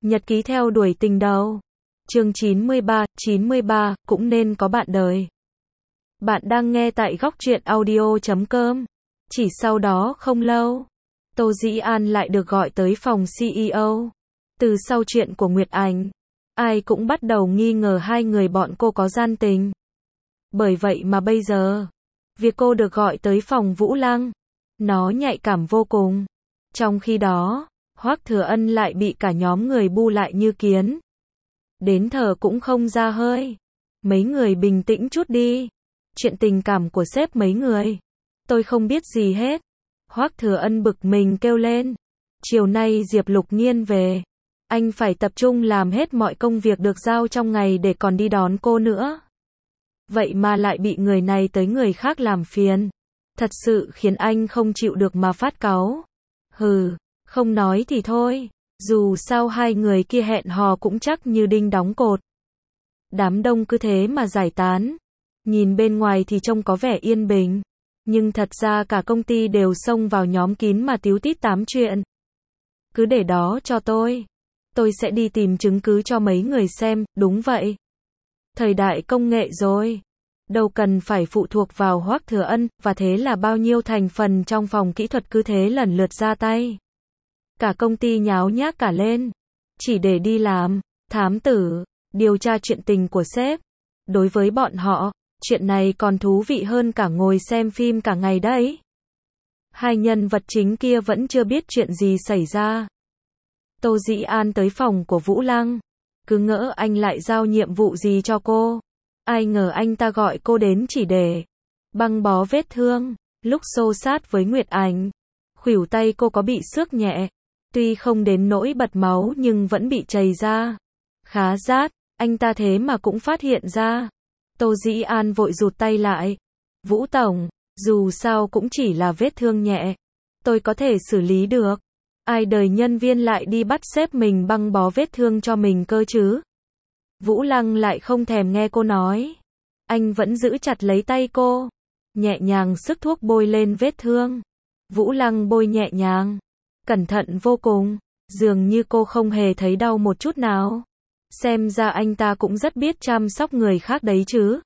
Nhật ký theo đuổi tình đầu. Chương 93, cũng nên có bạn đời. Bạn đang nghe tại góc truyện audio.com. Chỉ sau đó không lâu, Tô Dĩ An lại được gọi tới phòng CEO. Từ sau chuyện của Nguyệt Ảnh, ai cũng bắt đầu nghi ngờ hai người bọn cô có gian tình. Bởi vậy mà bây giờ, việc cô được gọi tới phòng Vũ Lăng, nó nhạy cảm vô cùng. Trong khi đó, Hoắc Thừa Ân lại bị cả nhóm người bu lại như kiến. Đến thở cũng không ra hơi. Mấy người bình tĩnh chút đi. Chuyện tình cảm của sếp mấy người, tôi không biết gì hết. Hoắc Thừa Ân bực mình kêu lên. Chiều nay Diệp Lục Nhiên về. Anh phải tập trung làm hết mọi công việc được giao trong ngày để còn đi đón cô nữa. Vậy mà lại bị người này tới người khác làm phiền. Thật sự khiến anh không chịu được mà phát cáu. Hừ, không nói thì thôi. Dù sao hai người kia hẹn hò cũng chắc như đinh đóng cột. Đám đông cứ thế mà giải tán. Nhìn bên ngoài thì trông có vẻ yên bình. Nhưng thật ra cả công ty đều xông vào nhóm kín mà tíu tít tám chuyện. Cứ để đó cho tôi. Tôi sẽ đi tìm chứng cứ cho mấy người xem, đúng vậy. Thời đại công nghệ rồi. Đâu cần phải phụ thuộc vào Hoắc Thừa Ân, và thế là bao nhiêu thành phần trong phòng kỹ thuật cứ thế lần lượt ra tay. Cả công ty nháo nhác cả lên. Chỉ để đi làm, thám tử, điều tra chuyện tình của sếp. Đối với bọn họ, chuyện này còn thú vị hơn cả ngồi xem phim cả ngày đấy. Hai nhân vật chính kia vẫn chưa biết chuyện gì xảy ra. Tô Dĩ An tới phòng của Vũ Lăng. Cứ ngỡ anh lại giao nhiệm vụ gì cho cô. Ai ngờ anh ta gọi cô đến chỉ để băng bó vết thương. Lúc xô sát với Nguyệt Ảnh, khuỷu tay cô có bị xước nhẹ. Tuy không đến nỗi bật máu nhưng vẫn bị chảy ra. Khá rát, anh ta thế mà cũng phát hiện ra. Tô Dĩ An vội rụt tay lại. Vũ Tổng, dù sao cũng chỉ là vết thương nhẹ. Tôi có thể xử lý được. Ai đời nhân viên lại đi bắt sếp mình băng bó vết thương cho mình cơ chứ? Vũ Lăng lại không thèm nghe cô nói. Anh vẫn giữ chặt lấy tay cô. Nhẹ nhàng sức thuốc bôi lên vết thương. Vũ Lăng bôi nhẹ nhàng. Cẩn thận vô cùng. Dường như cô không hề thấy đau một chút nào. Xem ra anh ta cũng rất biết chăm sóc người khác đấy chứ.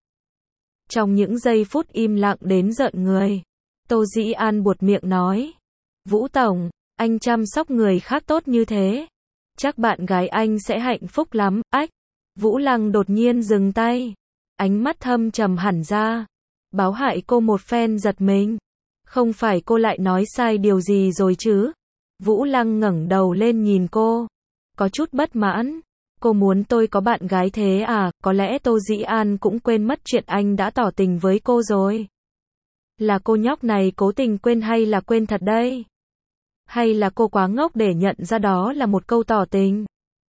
Trong những giây phút im lặng đến rợn người, Tô Dĩ An buột miệng nói. Vũ Tổng, anh chăm sóc người khác tốt như thế. Chắc bạn gái anh sẽ hạnh phúc lắm, ách. Vũ Lăng đột nhiên dừng tay. Ánh mắt thâm trầm hẳn ra. Báo hại cô một phen giật mình. Không phải cô lại nói sai điều gì rồi chứ? Vũ Lăng ngẩng đầu lên nhìn cô. Có chút bất mãn. Cô muốn tôi có bạn gái thế à? Có lẽ Tô Dĩ An cũng quên mất chuyện anh đã tỏ tình với cô rồi. Là cô nhóc này cố tình quên hay là quên thật đây? Hay là cô quá ngốc để nhận ra đó là một câu tỏ tình?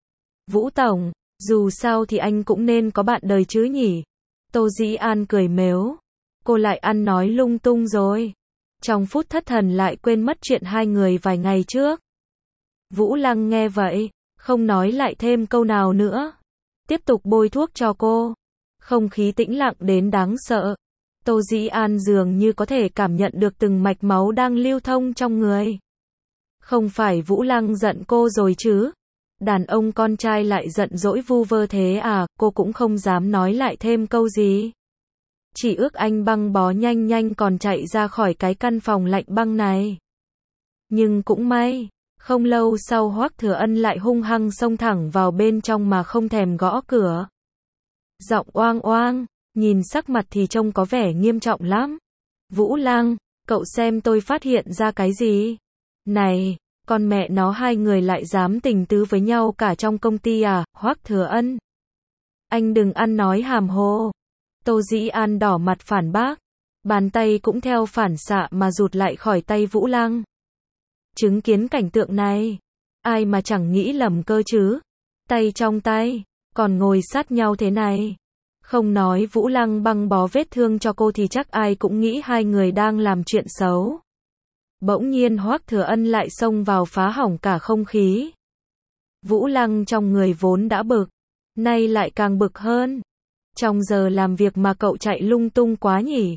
Vũ Tổng, dù sao thì anh cũng nên có bạn đời chứ nhỉ? Tô Dĩ An cười mếu. Cô lại ăn nói lung tung rồi. Trong phút thất thần lại quên mất chuyện hai người vài ngày trước. Vũ Lăng nghe vậy, không nói lại thêm câu nào nữa. Tiếp tục bôi thuốc cho cô. Không khí tĩnh lặng đến đáng sợ. Tô Dĩ An dường như có thể cảm nhận được từng mạch máu đang lưu thông trong người. Không phải Vũ Lăng giận cô rồi chứ? Đàn ông con trai lại giận dỗi vu vơ thế à? Cô cũng không dám nói lại thêm câu gì. Chỉ ước anh băng bó nhanh nhanh còn chạy ra khỏi cái căn phòng lạnh băng này. Nhưng cũng may, không lâu sau Hoắc Thừa Ân lại hung hăng xông thẳng vào bên trong mà không thèm gõ cửa. Giọng oang oang, nhìn sắc mặt thì trông có vẻ nghiêm trọng lắm. Vũ Lăng, cậu xem tôi phát hiện ra cái gì? Này, con mẹ nó hai người lại dám tình tứ với nhau cả trong công ty à? Hoắc Thừa Ân, anh đừng ăn nói hàm hồ. Tô Dĩ An đỏ mặt phản bác. Bàn tay cũng theo phản xạ mà rụt lại khỏi tay Vũ Lăng. Chứng kiến cảnh tượng này, ai mà chẳng nghĩ lầm cơ chứ? Tay trong tay, còn ngồi sát nhau thế này. Không nói Vũ Lăng băng bó vết thương cho cô thì chắc ai cũng nghĩ hai người đang làm chuyện xấu. Bỗng nhiên Hoắc Thừa Ân lại xông vào phá hỏng cả không khí. Vũ Lăng trong người vốn đã bực, nay lại càng bực hơn. Trong giờ làm việc mà cậu chạy lung tung quá nhỉ?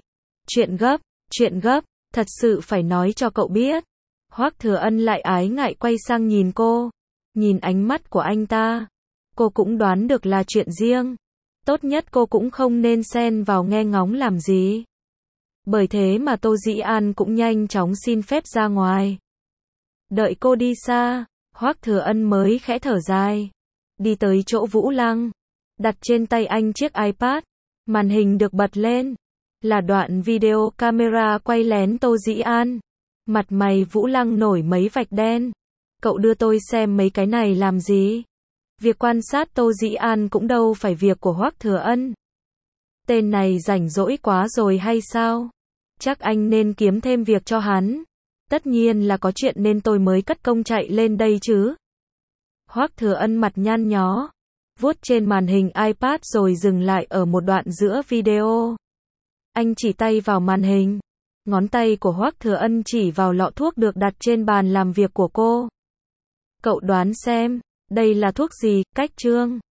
Chuyện gấp, thật sự phải nói cho cậu biết. Hoắc Thừa Ân lại ái ngại quay sang nhìn cô. Nhìn ánh mắt của anh ta, cô cũng đoán được là chuyện riêng. Tốt nhất cô cũng không nên xen vào nghe ngóng làm gì. Bởi thế mà Tô Dĩ An cũng nhanh chóng xin phép ra ngoài. Đợi cô đi xa, Hoắc Thừa Ân mới khẽ thở dài. Đi tới chỗ Vũ Lăng, đặt trên tay anh chiếc iPad. Màn hình được bật lên. Là đoạn video camera quay lén Tô Dĩ An. Mặt mày Vũ Lăng nổi mấy vạch đen. Cậu đưa tôi xem mấy cái này làm gì? Việc quan sát Tô Dĩ An cũng đâu phải việc của Hoắc Thừa Ân. Tên này rảnh rỗi quá rồi hay sao? Chắc anh nên kiếm thêm việc cho hắn. Tất nhiên là có chuyện nên tôi mới cất công chạy lên đây chứ. Hoắc Thừa Ân mặt nhăn nhó, vuốt trên màn hình iPad rồi dừng lại ở một đoạn giữa video. Anh chỉ tay vào màn hình. Ngón tay của Hoắc Thừa Ân chỉ vào lọ thuốc được đặt trên bàn làm việc của cô. Cậu đoán xem, đây là thuốc gì? Cách chương.